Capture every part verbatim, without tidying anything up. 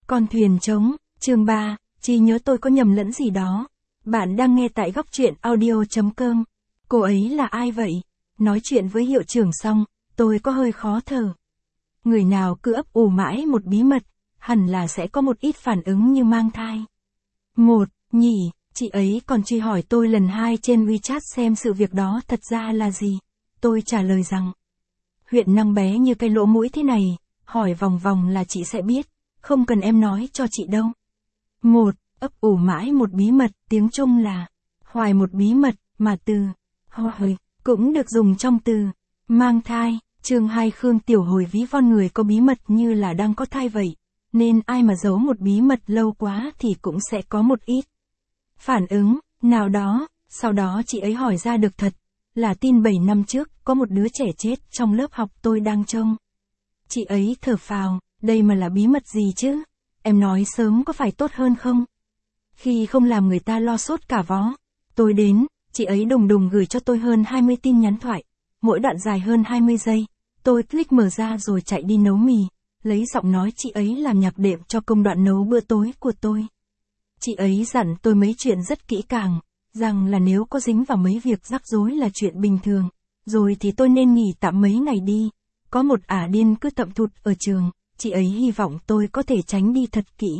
Con thuyền trống, chương ba, chỉ nhớ tôi có nhầm lẫn gì đó. Bạn đang nghe tại góc truyện audio.com. Cô ấy là ai vậy? Nói chuyện với hiệu trưởng xong, tôi có hơi khó thở. Người nào cứ ấp ủ mãi một bí mật, hẳn là sẽ có một ít phản ứng như mang thai. Một, nhỉ, chị ấy còn truy hỏi tôi lần hai trên WeChat xem sự việc đó thật ra là gì. Tôi trả lời rằng, huyện năng bé như cái lỗ mũi thế này, hỏi vòng vòng là chị sẽ biết, không cần em nói cho chị đâu. Một, ấp ủ mãi một bí mật, tiếng Trung là hoài một bí mật, mà từ hoài cũng được dùng trong từ mang thai. Chương hai Khương Tiểu Hồi ví von người có bí mật như là đang có thai vậy, nên ai mà giấu một bí mật lâu quá thì cũng sẽ có một ít phản ứng nào đó. Sau đó chị ấy hỏi ra được thật, là tin bảy năm trước có một đứa trẻ chết trong lớp học tôi đang trông. Chị ấy thở phào, đây mà là bí mật gì chứ? Em nói sớm có phải tốt hơn không? Khi không làm người ta lo sốt cả vó. Tôi đến, chị ấy đùng đùng gửi cho tôi hơn hai mươi tin nhắn thoại, mỗi đoạn dài hơn hai mươi giây. Tôi click mở ra rồi chạy đi nấu mì, lấy giọng nói chị ấy làm nhạc đệm cho công đoạn nấu bữa tối của tôi. Chị ấy dặn tôi mấy chuyện rất kỹ càng, rằng là nếu có dính vào mấy việc rắc rối là chuyện bình thường, rồi thì tôi nên nghỉ tạm mấy ngày đi. Có một ả điên cứ tậm thụt ở trường, chị ấy hy vọng tôi có thể tránh đi thật kỹ.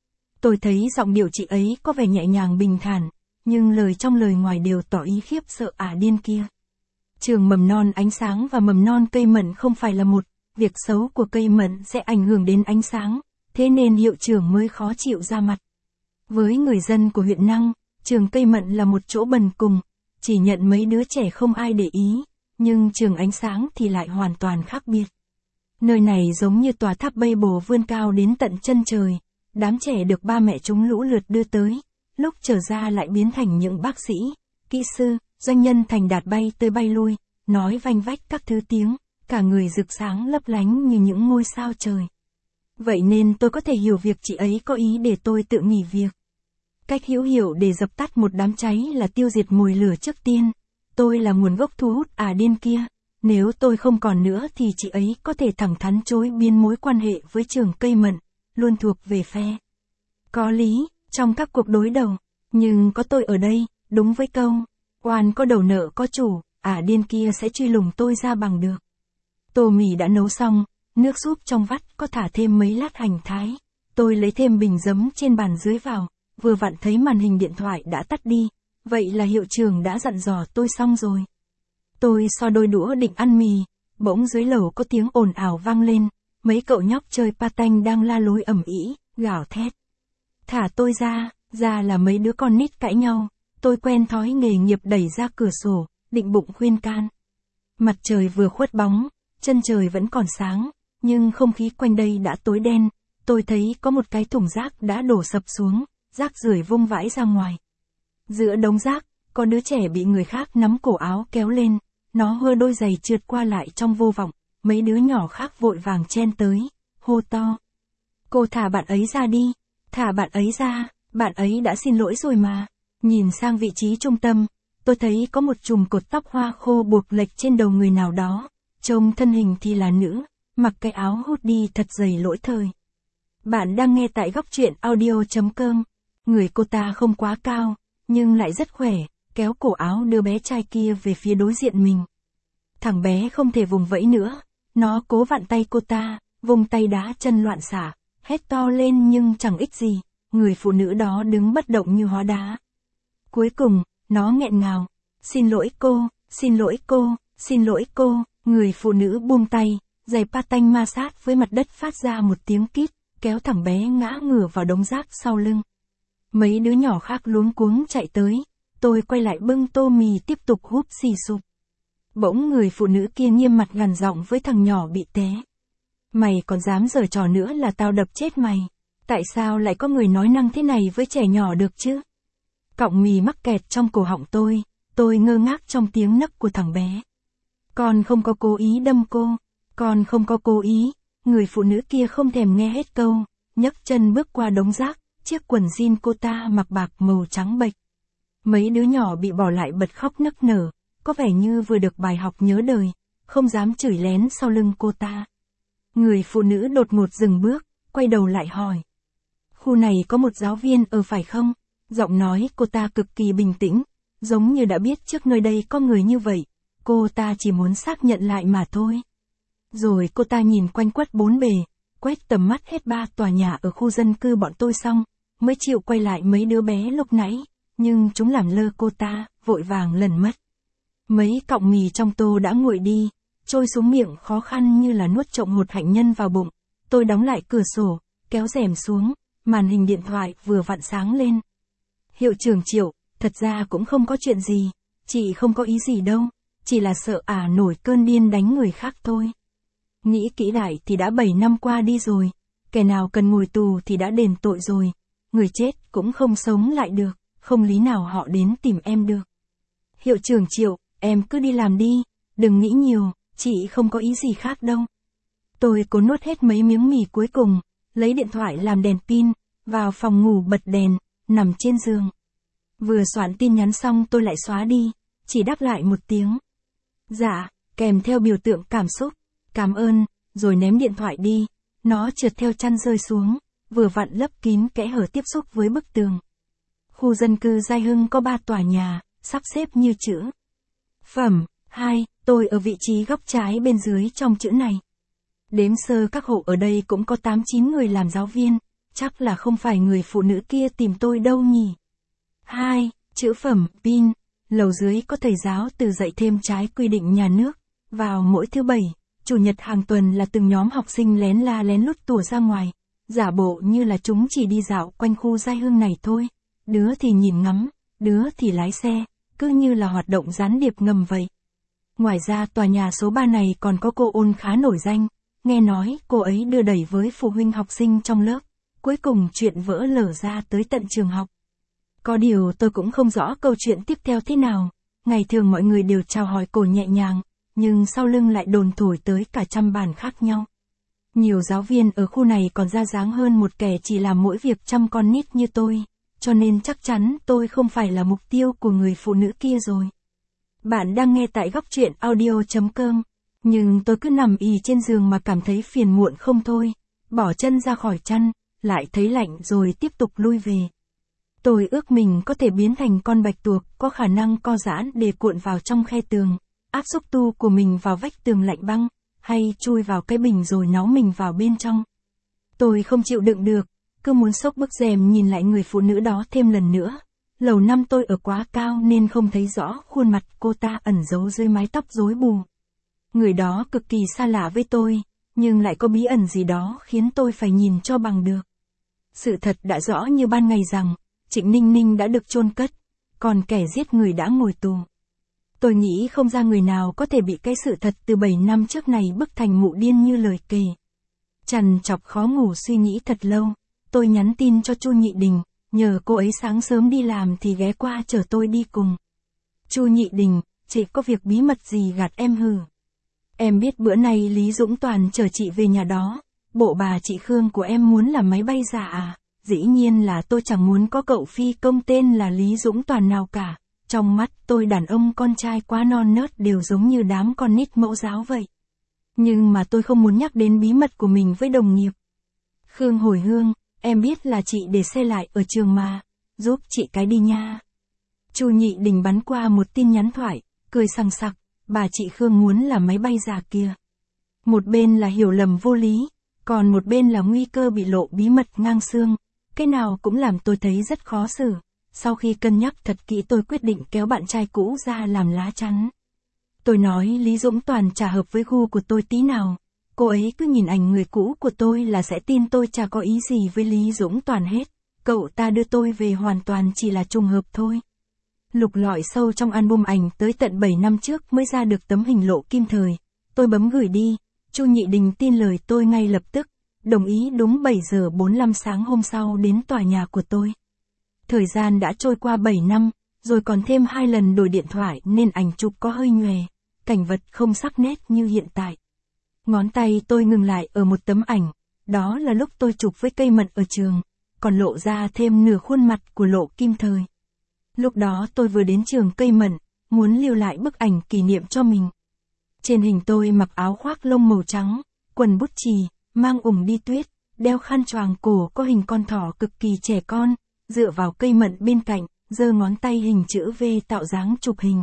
Tôi thấy giọng điệu chị ấy có vẻ nhẹ nhàng bình thản, nhưng lời trong lời ngoài đều tỏ ý khiếp sợ ả điên kia. Trường mầm non ánh sáng và mầm non cây mận không phải là một, việc xấu của cây mận sẽ ảnh hưởng đến ánh sáng, thế nên hiệu trưởng mới khó chịu ra mặt. Với người dân của huyện Năng, trường cây mận là một chỗ bần cùng, chỉ nhận mấy đứa trẻ không ai để ý, nhưng trường ánh sáng thì lại hoàn toàn khác biệt. Nơi này giống như tòa tháp bay bồ vươn cao đến tận chân trời, đám trẻ được ba mẹ chúng lũ lượt đưa tới, lúc trở ra lại biến thành những bác sĩ, kỹ sư, doanh nhân thành đạt bay tới bay lui, nói vanh vách các thứ tiếng, cả người rực sáng lấp lánh như những ngôi sao trời. Vậy nên tôi có thể hiểu việc chị ấy có ý để tôi tự nghỉ việc. Cách hữu hiệu để dập tắt một đám cháy là tiêu diệt mồi lửa trước tiên. Tôi là nguồn gốc thu hút ả điên kia. Nếu tôi không còn nữa thì chị ấy có thể thẳng thắn chối biến mối quan hệ với trường cây mận, luôn thuộc về phe có lý, trong các cuộc đối đầu. Nhưng có tôi ở đây, đúng với câu, oan có đầu nợ có chủ, ả điên kia sẽ truy lùng tôi ra bằng được. Tô mì đã nấu xong, nước súp trong vắt có thả thêm mấy lát hành thái. Tôi lấy thêm bình giấm trên bàn dưới vào, vừa vặn thấy màn hình điện thoại đã tắt đi. Vậy là hiệu trưởng đã dặn dò tôi xong rồi. Tôi so đôi đũa định ăn mì, bỗng dưới lầu có tiếng ồn ào vang lên, mấy cậu nhóc chơi patanh đang la lối ầm ĩ, gào thét. Thả tôi ra, ra là mấy đứa con nít cãi nhau. Tôi quen thói nghề nghiệp đẩy ra cửa sổ, định bụng khuyên can. Mặt trời vừa khuất bóng, chân trời vẫn còn sáng, nhưng không khí quanh đây đã tối đen. Tôi thấy có một cái thùng rác đã đổ sập xuống, rác rưởi vung vãi ra ngoài. Giữa đống rác, có đứa trẻ bị người khác nắm cổ áo kéo lên, nó hơ đôi giày trượt qua lại trong vô vọng, mấy đứa nhỏ khác vội vàng chen tới, hô to. Cô thả bạn ấy ra đi, thả bạn ấy ra, bạn ấy đã xin lỗi rồi mà. Nhìn sang vị trí trung tâm, tôi thấy có một chùm cột tóc hoa khô buộc lệch trên đầu người nào đó, trông thân hình thì là nữ, mặc cái áo hoodie thật dày lỗi thời. Bạn đang nghe tại góc truyện audio.com, người cô ta không quá cao, nhưng lại rất khỏe, kéo cổ áo đưa bé trai kia về phía đối diện mình. Thằng bé không thể vùng vẫy nữa, nó cố vặn tay cô ta, vùng tay đá chân loạn xả, hét to lên nhưng chẳng ích gì, người phụ nữ đó đứng bất động như hóa đá. Cuối cùng, nó nghẹn ngào, xin lỗi cô, xin lỗi cô, xin lỗi cô, người phụ nữ buông tay, giày patanh ma sát với mặt đất phát ra một tiếng kít, kéo thằng bé ngã ngửa vào đống rác sau lưng. Mấy đứa nhỏ khác luống cuống chạy tới, tôi quay lại bưng tô mì tiếp tục húp xì sụp. Bỗng người phụ nữ kia nghiêm mặt gằn giọng với thằng nhỏ bị té. Mày còn dám giở trò nữa là tao đập chết mày. Tại sao lại có người nói năng thế này với trẻ nhỏ được chứ? Cọng mì mắc kẹt trong cổ họng tôi, tôi ngơ ngác trong tiếng nấc của thằng bé. Con không có cố ý đâm cô, con không có cố ý. Người phụ nữ kia không thèm nghe hết câu, nhấc chân bước qua đống rác, chiếc quần jean cô ta mặc bạc màu trắng bệch. Mấy đứa nhỏ bị bỏ lại bật khóc nức nở, có vẻ như vừa được bài học nhớ đời, không dám chửi lén sau lưng cô ta. Người phụ nữ đột ngột dừng bước, quay đầu lại hỏi. Khu này có một giáo viên ở phải không? Giọng nói cô ta cực kỳ bình tĩnh, giống như đã biết trước nơi đây có người như vậy. Cô ta chỉ muốn xác nhận lại mà thôi. Rồi cô ta nhìn quanh quất bốn bề, quét tầm mắt hết ba tòa nhà ở khu dân cư bọn tôi xong, mới chịu quay lại mấy đứa bé lúc nãy, nhưng chúng làm lơ cô ta, vội vàng lần mất. Mấy cọng mì trong tô đã nguội đi, trôi xuống miệng khó khăn như là nuốt trộm một hạnh nhân vào bụng. Tôi đóng lại cửa sổ, kéo rèm xuống, màn hình điện thoại vừa vặn sáng lên. Hiệu trưởng Triệu, thật ra cũng không có chuyện gì, chị không có ý gì đâu, chỉ là sợ ả nổi cơn điên đánh người khác thôi. Nghĩ kỹ lại thì đã bảy năm qua đi rồi, kẻ nào cần ngồi tù thì đã đền tội rồi, người chết cũng không sống lại được, không lý nào họ đến tìm em được. Hiệu trưởng Triệu, em cứ đi làm đi, đừng nghĩ nhiều, chị không có ý gì khác đâu. Tôi cố nuốt hết mấy miếng mì cuối cùng, lấy điện thoại làm đèn pin, vào phòng ngủ bật đèn, nằm trên giường. Vừa soạn tin nhắn xong tôi lại xóa đi, chỉ đáp lại một tiếng. Dạ, kèm theo biểu tượng cảm xúc, cảm ơn, rồi ném điện thoại đi, nó trượt theo chăn rơi xuống, vừa vặn lấp kín kẽ hở tiếp xúc với bức tường. Khu dân cư Giai Hưng có ba tòa nhà, sắp xếp như chữ. Phẩm, hai, tôi ở vị trí góc trái bên dưới trong chữ này. Đếm sơ các hộ ở đây cũng có tám chín người làm giáo viên, chắc là không phải người phụ nữ kia tìm tôi đâu nhỉ. Hai, chữ phẩm, pin, lầu dưới có thầy giáo từ dạy thêm trái quy định nhà nước, vào mỗi thứ bảy, chủ nhật hàng tuần là từng nhóm học sinh lén la lén lút tủa ra ngoài, giả bộ như là chúng chỉ đi dạo quanh khu Giai Hưng này thôi, đứa thì nhìn ngắm, đứa thì lái xe, cứ như là hoạt động gián điệp ngầm vậy. Ngoài ra tòa nhà số ba này còn có cô Ôn khá nổi danh, nghe nói cô ấy đưa đẩy với phụ huynh học sinh trong lớp, cuối cùng chuyện vỡ lở ra tới tận trường học. Có điều tôi cũng không rõ câu chuyện tiếp theo thế nào, ngày thường mọi người đều chào hỏi cổ nhẹ nhàng, nhưng sau lưng lại đồn thổi tới cả trăm bàn khác nhau. Nhiều giáo viên ở khu này còn ra dáng hơn một kẻ chỉ làm mỗi việc chăm con nít như tôi, cho nên chắc chắn tôi không phải là mục tiêu của người phụ nữ kia rồi. Bạn đang nghe tại góc truyện audio chấm com, nhưng tôi cứ nằm ì trên giường mà cảm thấy phiền muộn không thôi, bỏ chân ra khỏi chăn, lại thấy lạnh rồi tiếp tục lui về. Tôi ước mình có thể biến thành con bạch tuộc có khả năng co giãn để cuộn vào trong khe tường, áp xúc tu của mình vào vách tường lạnh băng, hay chui vào cái bình rồi náu mình vào bên trong. Tôi không chịu đựng được, cứ muốn xốc bức rèm nhìn lại người phụ nữ đó thêm lần nữa. Lầu năm tôi ở quá cao nên không thấy rõ khuôn mặt cô ta ẩn giấu dưới mái tóc rối bù. Người đó cực kỳ xa lạ với tôi, nhưng lại có bí ẩn gì đó khiến tôi phải nhìn cho bằng được. Sự thật đã rõ như ban ngày rằng, Trịnh Ninh Ninh đã được chôn cất, còn kẻ giết người đã ngồi tù. Tôi nghĩ không ra người nào có thể bị cái sự thật từ bảy năm trước này bức thành mụ điên như lời kể. Trằn trọc khó ngủ suy nghĩ thật lâu, tôi nhắn tin cho Chu Nhị Đình, nhờ cô ấy sáng sớm đi làm thì ghé qua chở tôi đi cùng. Chu Nhị Đình, chị có việc bí mật gì gạt em hừ? Em biết bữa nay Lý Dũng Toàn chở chị về nhà đó, bộ bà chị Khương của em muốn làm máy bay giả à? Dĩ nhiên là tôi chẳng muốn có cậu phi công tên là Lý Dũng Toàn nào cả. Trong mắt tôi đàn ông con trai quá non nớt đều giống như đám con nít mẫu giáo vậy. Nhưng mà tôi không muốn nhắc đến bí mật của mình với đồng nghiệp. Khương hồi hương, em biết là chị để xe lại ở trường mà, giúp chị cái đi nha. Chu Nhị Đình bắn qua một tin nhắn thoại, cười sằng sặc, bà chị Khương muốn là máy bay giả kia. Một bên là hiểu lầm vô lý, còn một bên là nguy cơ bị lộ bí mật ngang xương, cái nào cũng làm tôi thấy rất khó xử. Sau khi cân nhắc thật kỹ tôi quyết định kéo bạn trai cũ ra làm lá chắn. Tôi nói Lý Dũng Toàn chả hợp với gu của tôi tí nào. Cô ấy cứ nhìn ảnh người cũ của tôi là sẽ tin tôi chả có ý gì với Lý Dũng Toàn hết. Cậu ta đưa tôi về hoàn toàn chỉ là trùng hợp thôi. Lục lọi sâu trong album ảnh tới tận bảy năm trước mới ra được tấm hình lộ kim thời. Tôi bấm gửi đi, Chu Nhị Đình tin lời tôi ngay lập tức, đồng ý đúng bảy giờ bốn mươi lăm sáng hôm sau đến tòa nhà của tôi. Thời gian đã trôi qua bảy năm, rồi còn thêm hai lần đổi điện thoại nên ảnh chụp có hơi nhòe, cảnh vật không sắc nét như hiện tại. Ngón tay tôi ngừng lại ở một tấm ảnh, đó là lúc tôi chụp với cây mận ở trường, còn lộ ra thêm nửa khuôn mặt của Lộ Kim Thời. Lúc đó tôi vừa đến trường cây mận, muốn lưu lại bức ảnh kỷ niệm cho mình. Trên hình tôi mặc áo khoác lông màu trắng, quần bút chì, mang ủng đi tuyết, đeo khăn choàng cổ có hình con thỏ cực kỳ trẻ con, dựa vào cây mận bên cạnh, giơ ngón tay hình chữ V tạo dáng chụp hình.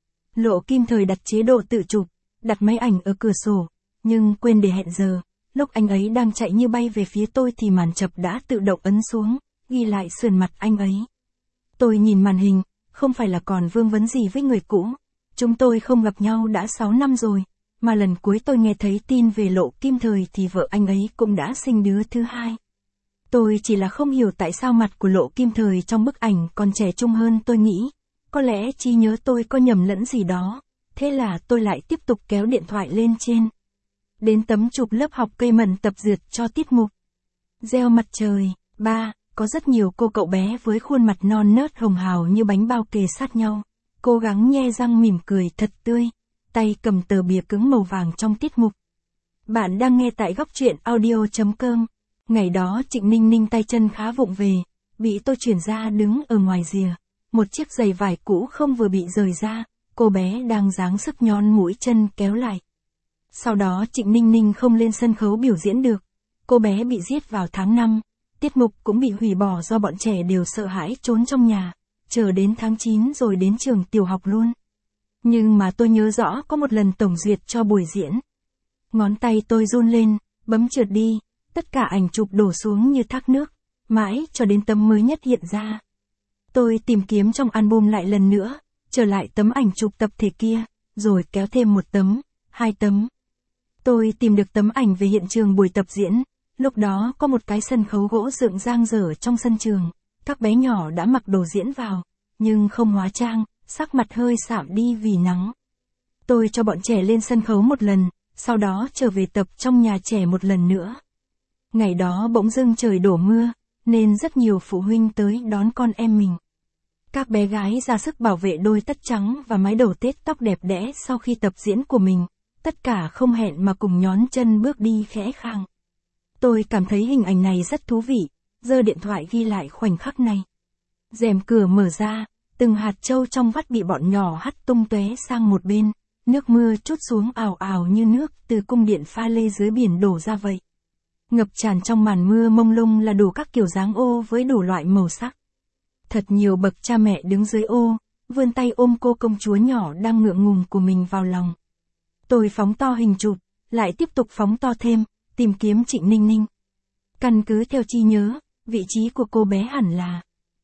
Lộ Kim Thời đặt chế độ tự chụp, đặt máy ảnh ở cửa sổ, nhưng quên để hẹn giờ. Lúc anh ấy đang chạy như bay về phía tôi thì màn chập đã tự động ấn xuống, ghi lại sườn mặt anh ấy. Tôi nhìn màn hình, không phải là còn vương vấn gì với người cũ. Chúng tôi không gặp nhau đã sáu năm rồi, mà lần cuối tôi nghe thấy tin về Lộ Kim Thời thì vợ anh ấy cũng đã sinh đứa thứ hai. Tôi chỉ là không hiểu tại sao mặt của Lộ Kim Thời trong bức ảnh còn trẻ trung hơn tôi nghĩ. Có lẽ trí nhớ tôi có nhầm lẫn gì đó. Thế là tôi lại tiếp tục kéo điện thoại lên trên. Đến tấm chụp lớp học cây mận tập dượt cho tiết mục. Gieo mặt trời, ba, có rất nhiều cô cậu bé với khuôn mặt non nớt hồng hào như bánh bao kề sát nhau. Cố gắng nhe răng mỉm cười thật tươi, tay cầm tờ bìa cứng màu vàng trong tiết mục. Bạn đang nghe tại góc truyện audio chấm com. Ngày đó Trịnh Ninh Ninh tay chân khá vụng về, bị tôi chuyển ra đứng ở ngoài rìa. Một chiếc giày vải cũ không vừa bị rời ra, cô bé đang dáng sức nhón mũi chân kéo lại. Sau đó Trịnh Ninh Ninh không lên sân khấu biểu diễn được. Cô bé bị giết vào tháng năm, tiết mục cũng bị hủy bỏ do bọn trẻ đều sợ hãi trốn trong nhà, chờ đến tháng chín rồi đến trường tiểu học luôn. Nhưng mà tôi nhớ rõ có một lần tổng duyệt cho buổi diễn. Ngón tay tôi run lên, bấm trượt đi, tất cả ảnh chụp đổ xuống như thác nước, mãi cho đến tấm mới nhất hiện ra. Tôi tìm kiếm trong album lại lần nữa, trở lại tấm ảnh chụp tập thể kia, rồi kéo thêm một tấm, hai tấm. Tôi tìm được tấm ảnh về hiện trường buổi tập diễn, lúc đó có một cái sân khấu gỗ dựng dang dở trong sân trường, các bé nhỏ đã mặc đồ diễn vào, nhưng không hóa trang, sắc mặt hơi sạm đi vì nắng. Tôi cho bọn trẻ lên sân khấu một lần, sau đó trở về tập trong nhà trẻ một lần nữa. Ngày đó bỗng dưng trời đổ mưa, nên rất nhiều phụ huynh tới đón con em mình. Các bé gái ra sức bảo vệ đôi tất trắng và mái đầu tết tóc đẹp đẽ sau khi tập diễn của mình, tất cả không hẹn mà cùng nhón chân bước đi khẽ khàng. Tôi cảm thấy hình ảnh này rất thú vị, giơ điện thoại ghi lại khoảnh khắc này. Rèm cửa mở ra, từng hạt trâu trong vắt bị bọn nhỏ hắt tung tóe sang một bên, nước mưa trút xuống ào ào như nước từ cung điện pha lê dưới biển đổ ra vậy. Ngập tràn trong màn mưa mông lung là đủ các kiểu dáng ô với đủ loại màu sắc. Thật nhiều bậc cha mẹ đứng dưới ô, vươn tay ôm cô công chúa nhỏ đang ngượng ngùng của mình vào lòng. Tôi phóng to hình chụp, lại tiếp tục phóng to thêm, tìm kiếm Trịnh Ninh Ninh. Căn cứ theo trí nhớ, vị trí của cô bé hẳn là...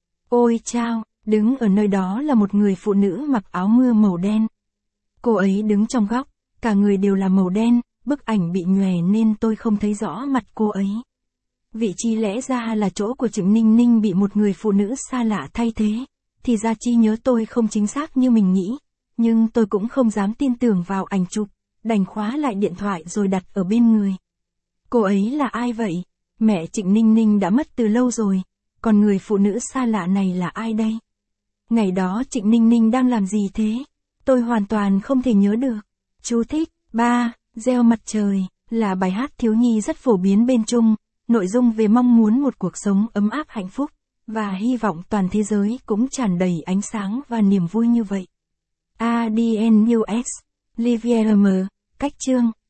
Ôi chao, đứng ở nơi đó là một người phụ nữ mặc áo mưa màu đen. Cô ấy đứng trong góc, cả người đều là màu đen, bức ảnh bị nhòe nên tôi không thấy rõ mặt cô ấy. Vị trí lẽ ra là chỗ của Trịnh Ninh Ninh bị một người phụ nữ xa lạ thay thế, thì ra trí nhớ tôi không chính xác như mình nghĩ, nhưng tôi cũng không dám tin tưởng vào ảnh chụp, đành khóa lại điện thoại rồi đặt ở bên người. Cô ấy là ai vậy? Mẹ Trịnh Ninh Ninh đã mất từ lâu rồi, còn người phụ nữ xa lạ này là ai đây? Ngày đó Trịnh Ninh Ninh đang làm gì thế? Tôi hoàn toàn không thể nhớ được. Chú thích, ba, gieo mặt trời, là bài hát thiếu nhi rất phổ biến bên Trung, nội dung về mong muốn một cuộc sống ấm áp hạnh phúc, và hy vọng toàn thế giới cũng tràn đầy ánh sáng và niềm vui như vậy. a đê en u ét, Livier M, cách chương.